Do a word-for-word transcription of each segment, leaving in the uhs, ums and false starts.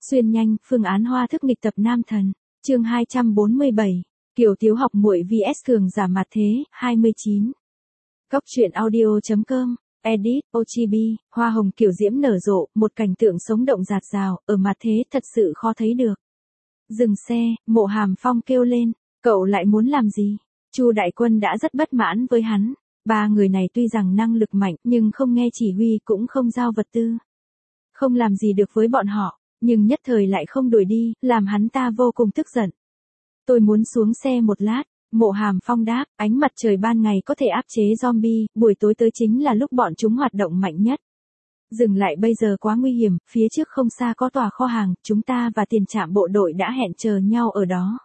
Xuyên nhanh, phương án hoa thức nghịch tập nam thần. Chương hai trăm bốn mươi bảy. Kiều Thiếu học muội vs cường giả mặt thế, hai mươi chín. Cốc truyện audio chấm com. Edit, o giê bê, hoa hồng kiểu diễm nở rộ, một cảnh tượng sống động rạt rào, ở mặt thế thật sự khó thấy được. Dừng xe, Mộ Hàm Phong kêu lên, cậu lại muốn làm gì? Chu Đại Quân đã rất bất mãn với hắn. Ba người này tuy rằng năng lực mạnh nhưng không nghe chỉ huy cũng không giao vật tư. Không làm gì được với bọn họ, nhưng nhất thời lại không đuổi đi, làm hắn ta vô cùng tức giận. Tôi muốn xuống xe một lát, Mộ Hàm Phong đáp, ánh mặt trời ban ngày có thể áp chế zombie, buổi tối tới chính là lúc bọn chúng hoạt động mạnh nhất. Dừng lại bây giờ quá nguy hiểm, phía trước không xa có tòa kho hàng, chúng ta và tiền trạm bộ đội đã hẹn chờ nhau ở đó.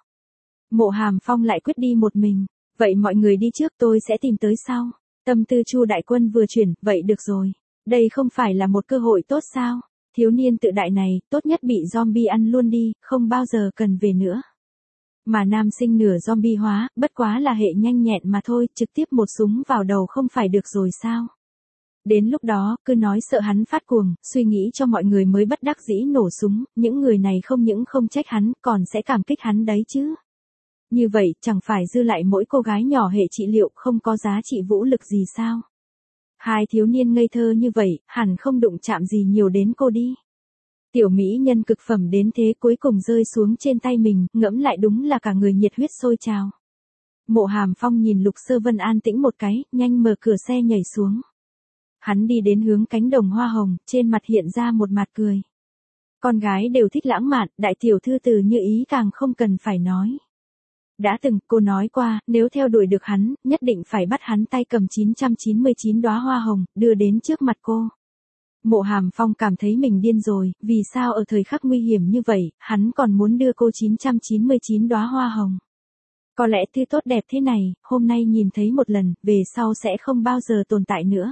Mộ Hàm Phong lại quyết đi một mình, vậy mọi người đi trước tôi sẽ tìm tới sau. Tâm tư Chu Đại Quân vừa chuyển, vậy được rồi, đây không phải là một cơ hội tốt sao? Thiếu niên tự đại này, tốt nhất bị zombie ăn luôn đi, không bao giờ cần về nữa. Mà nam sinh nửa zombie hóa, bất quá là hệ nhanh nhẹn mà thôi, trực tiếp một súng vào đầu không phải được rồi sao? Đến lúc đó, cứ nói sợ hắn phát cuồng, suy nghĩ cho mọi người mới bất đắc dĩ nổ súng, những người này không những không trách hắn, còn sẽ cảm kích hắn đấy chứ. Như vậy, chẳng phải dư lại mỗi cô gái nhỏ hệ trị liệu không có giá trị vũ lực gì sao? Hai thiếu niên ngây thơ như vậy, hẳn không đụng chạm gì nhiều đến cô đi. Tiểu mỹ nhân cực phẩm đến thế cuối cùng rơi xuống trên tay mình, ngẫm lại đúng là cả người nhiệt huyết sôi trào. Mộ Hàm Phong nhìn Lục Sơ Vân an tĩnh một cái, nhanh mở cửa xe nhảy xuống. Hắn đi đến hướng cánh đồng hoa hồng, trên mặt hiện ra một mặt cười. Con gái đều thích lãng mạn, đại tiểu thư từ như ý càng không cần phải nói. Đã từng, cô nói qua, nếu theo đuổi được hắn, nhất định phải bắt hắn tay cầm chín trăm chín mươi chín đóa hoa hồng, đưa đến trước mặt cô. Mộ Hàm Phong cảm thấy mình điên rồi, vì sao ở thời khắc nguy hiểm như vậy, hắn còn muốn đưa cô chín trăm chín mươi chín đóa hoa hồng. Có lẽ thứ tốt đẹp thế này, hôm nay nhìn thấy một lần, về sau sẽ không bao giờ tồn tại nữa.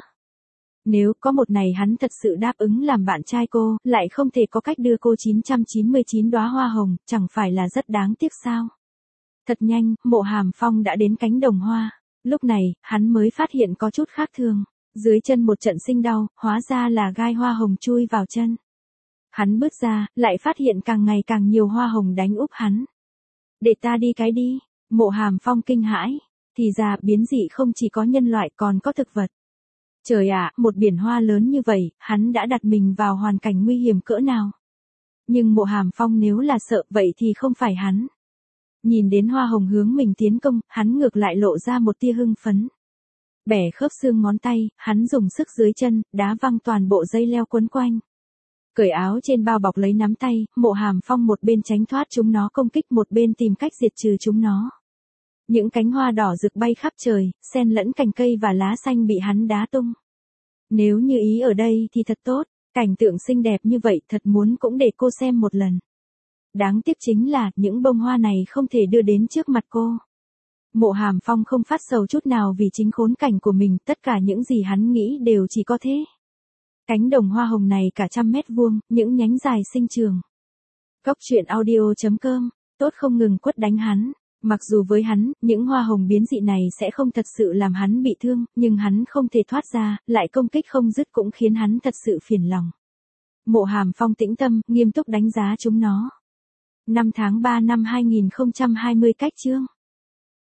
Nếu có một ngày hắn thật sự đáp ứng làm bạn trai cô, lại không thể có cách đưa cô chín trăm chín mươi chín đóa hoa hồng, chẳng phải là rất đáng tiếc sao? Thật nhanh, Mộ Hàm Phong đã đến cánh đồng hoa. Lúc này, hắn mới phát hiện có chút khác thường. Dưới chân một trận sinh đau, hóa ra là gai hoa hồng chui vào chân. Hắn bước ra, lại phát hiện càng ngày càng nhiều hoa hồng đánh úp hắn. Để ta đi cái đi. Mộ Hàm Phong kinh hãi. Thì ra biến dị không chỉ có nhân loại còn có thực vật. Trời ạ, một biển hoa lớn như vậy, hắn đã đặt mình vào hoàn cảnh nguy hiểm cỡ nào. Nhưng Mộ Hàm Phong nếu là sợ vậy thì không phải hắn. Nhìn đến hoa hồng hướng mình tiến công, hắn ngược lại lộ ra một tia hưng phấn. Bẻ khớp xương ngón tay, hắn dùng sức dưới chân, đá văng toàn bộ dây leo quấn quanh. Cởi áo trên bao bọc lấy nắm tay, Mộ Hàm Phong một bên tránh thoát chúng nó công kích một bên tìm cách diệt trừ chúng nó. Những cánh hoa đỏ rực bay khắp trời, xen lẫn cành cây và lá xanh bị hắn đá tung. Nếu như ý ở đây thì thật tốt, cảnh tượng xinh đẹp như vậy thật muốn cũng để cô xem một lần. Đáng tiếc chính là, những bông hoa này không thể đưa đến trước mặt cô. Mộ Hàm Phong không phát sầu chút nào vì chính khốn cảnh của mình, tất cả những gì hắn nghĩ đều chỉ có thế. Cánh đồng hoa hồng này cả trăm mét vuông, những nhánh dài sinh trường. Cốc truyện audio chấm com, tốt không ngừng quất đánh hắn. Mặc dù với hắn, những hoa hồng biến dị này sẽ không thật sự làm hắn bị thương, nhưng hắn không thể thoát ra, lại công kích không dứt cũng khiến hắn thật sự phiền lòng. Mộ Hàm Phong tĩnh tâm, nghiêm túc đánh giá chúng nó. năm tháng ba năm hai nghìn không trăm hai mươi cách chương.